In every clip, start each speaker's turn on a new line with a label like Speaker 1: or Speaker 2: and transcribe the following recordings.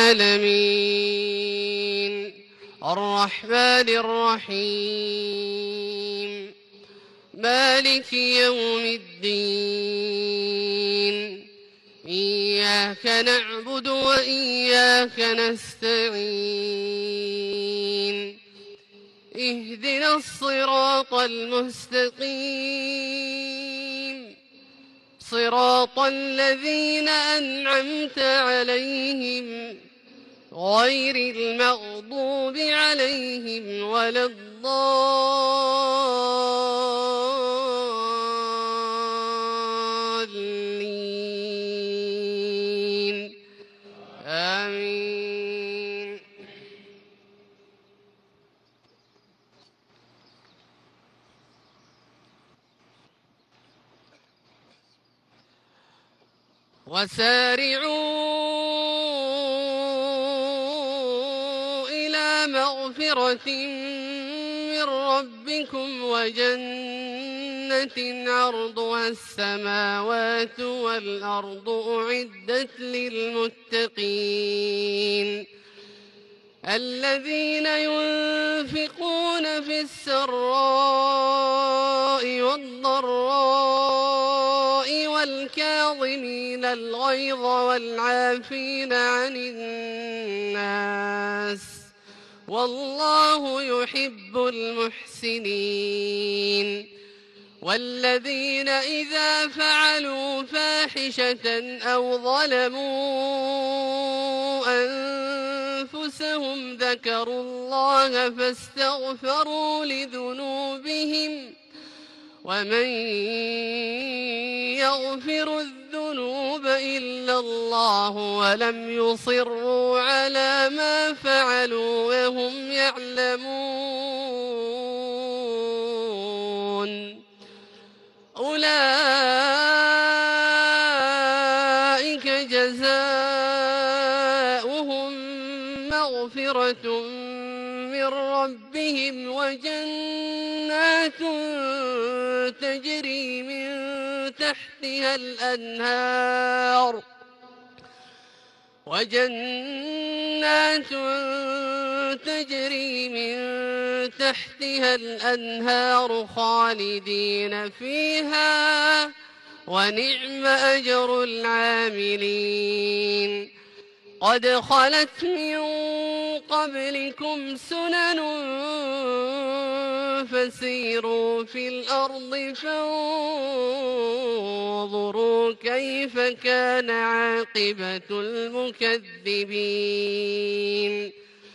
Speaker 1: العالمين الرحمن الرحيم مالك يوم الدين إياك نعبد وإياك نستعين اهدنا الصراط المستقيم صراط الذين أنعمت عليهم غير المغضوب عليهم ولا الضالين آمين. وسارعوا إلى مغفرة من ربكم وجنة عرضها السماوات والأرض أعدت للمتقين الذين ينفقون في السراء والضراء والكاظمين الغيظ والعافين عن الناس والله يحب المحسنين والذين إذا فعلوا فاحشة أو ظلموا أنفسهم ذكروا الله فاستغفروا لذنوبهم ومن يغفر الذنوب إلا الله ولم يصروا على ما فعلوا وهم يعلمون أولئك جزاؤهم مغفرة من ربهم تجري من تحتها الأنهار تجري من تحتها الأنهار خالدين فيها ونعم أجر العاملين قد خلت من قبلكم سنن فسيروا في الأرض فانظروا كيف كان عاقبة المكذبين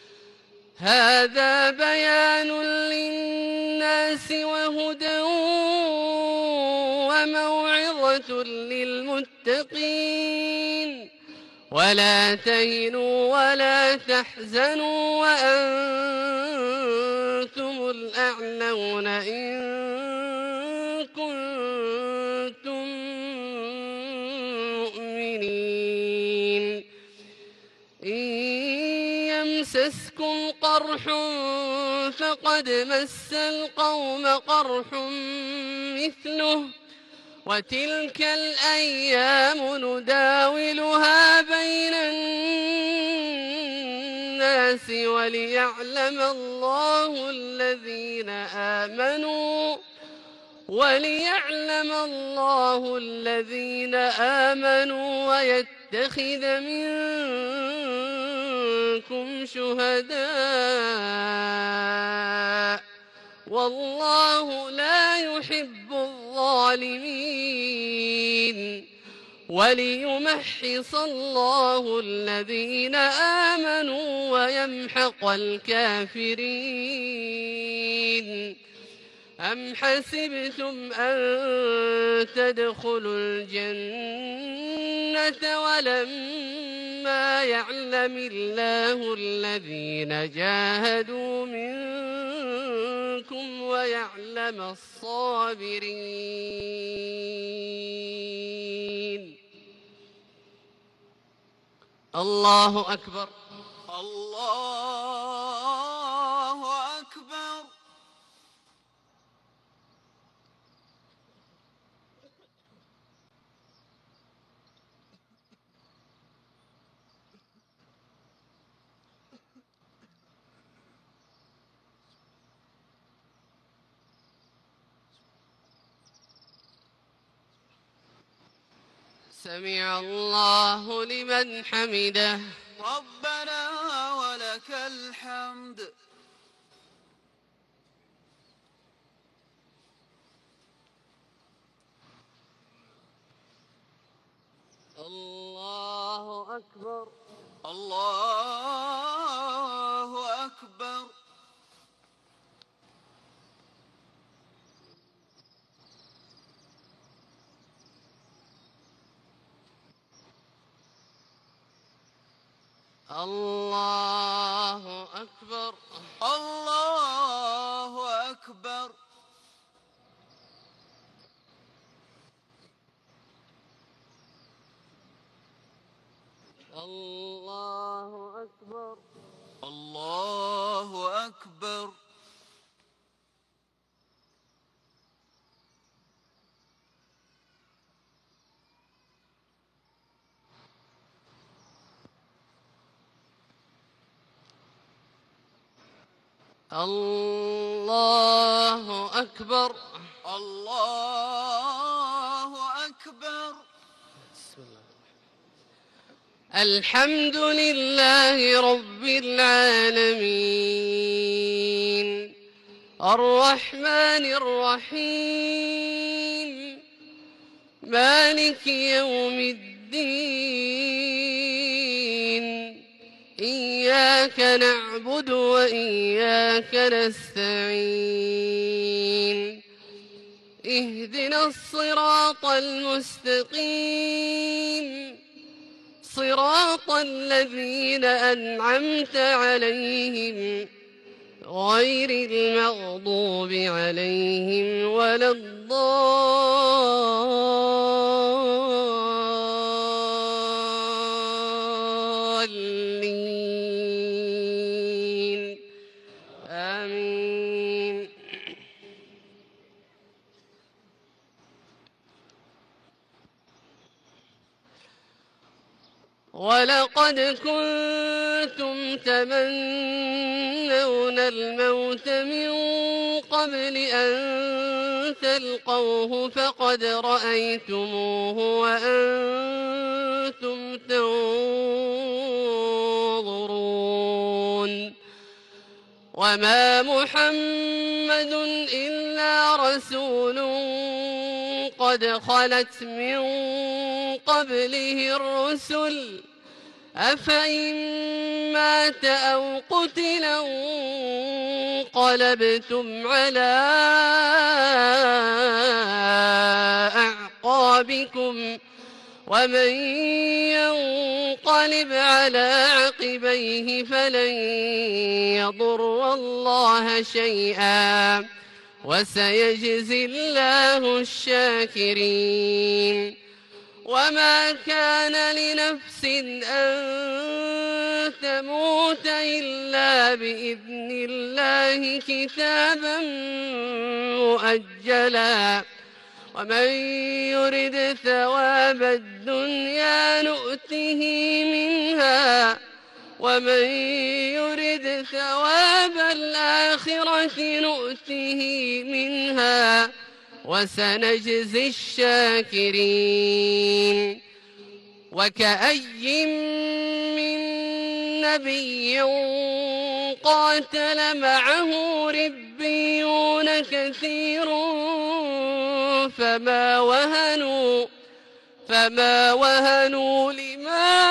Speaker 1: هذا بيان للناس وهدى وموعظة للمتقين ولا تهنوا ولا تحزنوا وأنتم الأعلون إن كنتم مؤمنين إن يمسسكم قرح فقد مس القوم قرح مثله وتلك الأيام نداولها بين الناس وليعلم الله الذين آمنوا ويتخذ منكم شهداء والله لا يحب الظالمين وليمحص الله الذين آمنوا ويمحق الكافرين أم حسبتم أن تدخلوا الجنة ولما يعلم الله الذين جاهدوا منكم ويعلم الصابرين الله أكبر
Speaker 2: الله أكبر.
Speaker 1: سمع الله لمن حمده.
Speaker 2: ربنا ولك الحمد.
Speaker 1: الله أكبر.
Speaker 2: الله أكبر.
Speaker 1: الله أكبر.
Speaker 2: الله أكبر.
Speaker 1: الله أكبر.
Speaker 2: الله أكبر.
Speaker 1: الله أكبر.
Speaker 2: الله أكبر.
Speaker 1: بسم الله. الحمد لله رب العالمين الرحمن الرحيم مالك يوم الدين إياك نعبد وإياك نستعين اهدنا الصراط المستقيم صراط الذين أنعمت عليهم غير المغضوب عليهم ولا الضالين آمين. ولقد كنتم تمنون الموت من قبل أن تلقوه فقد رأيتموه وأنتم تنظرون وما محمد إلا رسول قد خلت من قبله الرسل أفإن مات أو قتلا انقلبتم على أعقابكم ومن ينقلب على عقبيه فلن يضر الله شيئا وسيجزي الله الشاكرين. وما كان لنفس أن تموت إلا بإذن الله كتابا مؤجلا ومن يرد ثواب الدنيا نؤته منها ومن يرد ثواب الآخرة نؤته منها وسنجزي الشاكرين. وكأي من نبي قاتل معه ربيون كثير فما وهنوا لما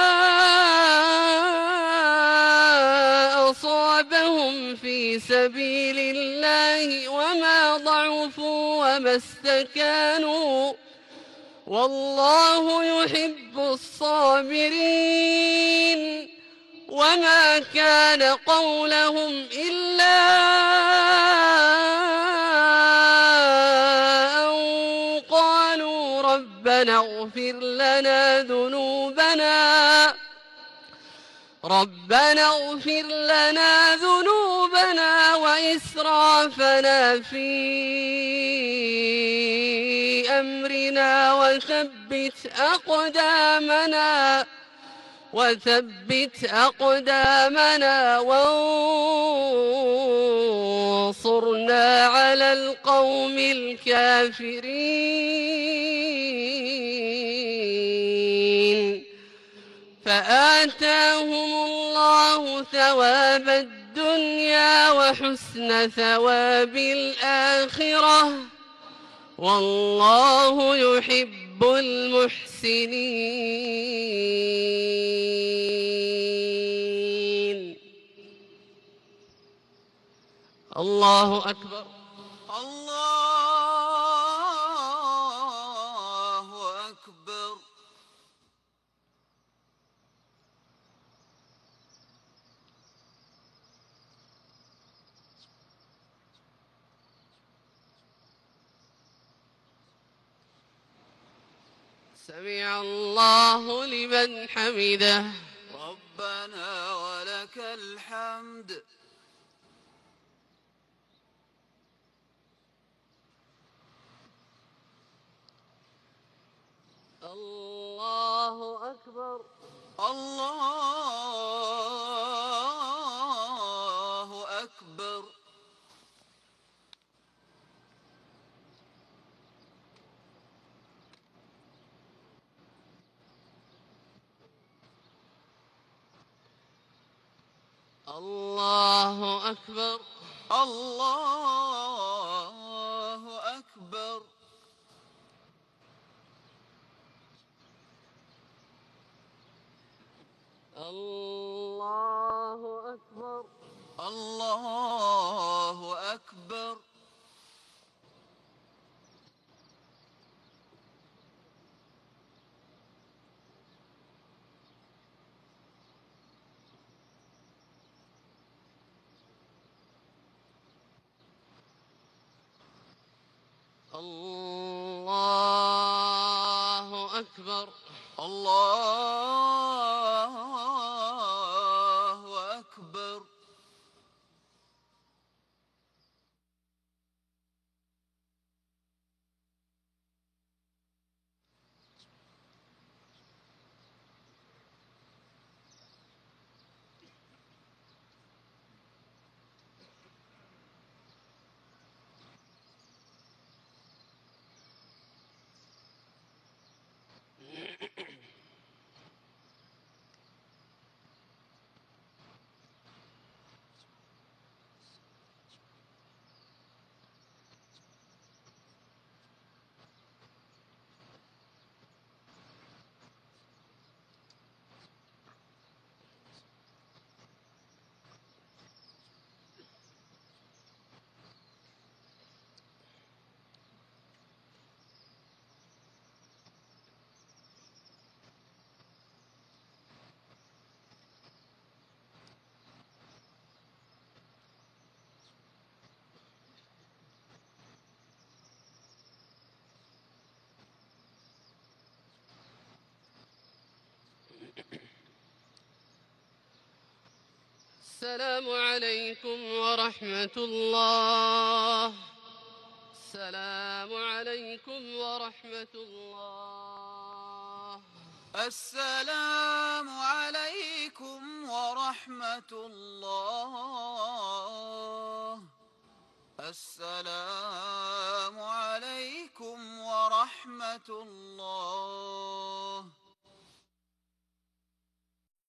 Speaker 1: أصابهم في سبيل الله وما ضعفوا وما استكانوا والله يحب الصابرين. وما كان قولهم إلا أن قالوا ربنا اغفر لنا ذنوبنا وإسرافنا في أمرنا وثبت أقدامنا وانصرنا على القوم الكافرين. فآتاهم الله ثواب الدنيا وحسن ثواب الآخرة والله يحب المحسنين. الله أكبر.
Speaker 2: الله أكبر.
Speaker 1: سمع الله لمن حمده.
Speaker 2: ربنا ولك الحمد.
Speaker 1: الله أكبر.
Speaker 2: الله أكبر.
Speaker 1: الله أكبر.
Speaker 2: الله أكبر.
Speaker 1: الله أكبر.
Speaker 2: الله أكبر.
Speaker 1: الله أكبر.
Speaker 2: الله أكبر.
Speaker 1: السلام عليكم ورحمة الله. السلام عليكم ورحمة الله.
Speaker 2: السلام عليكم ورحمة الله. السلام عليكم ورحمة الله.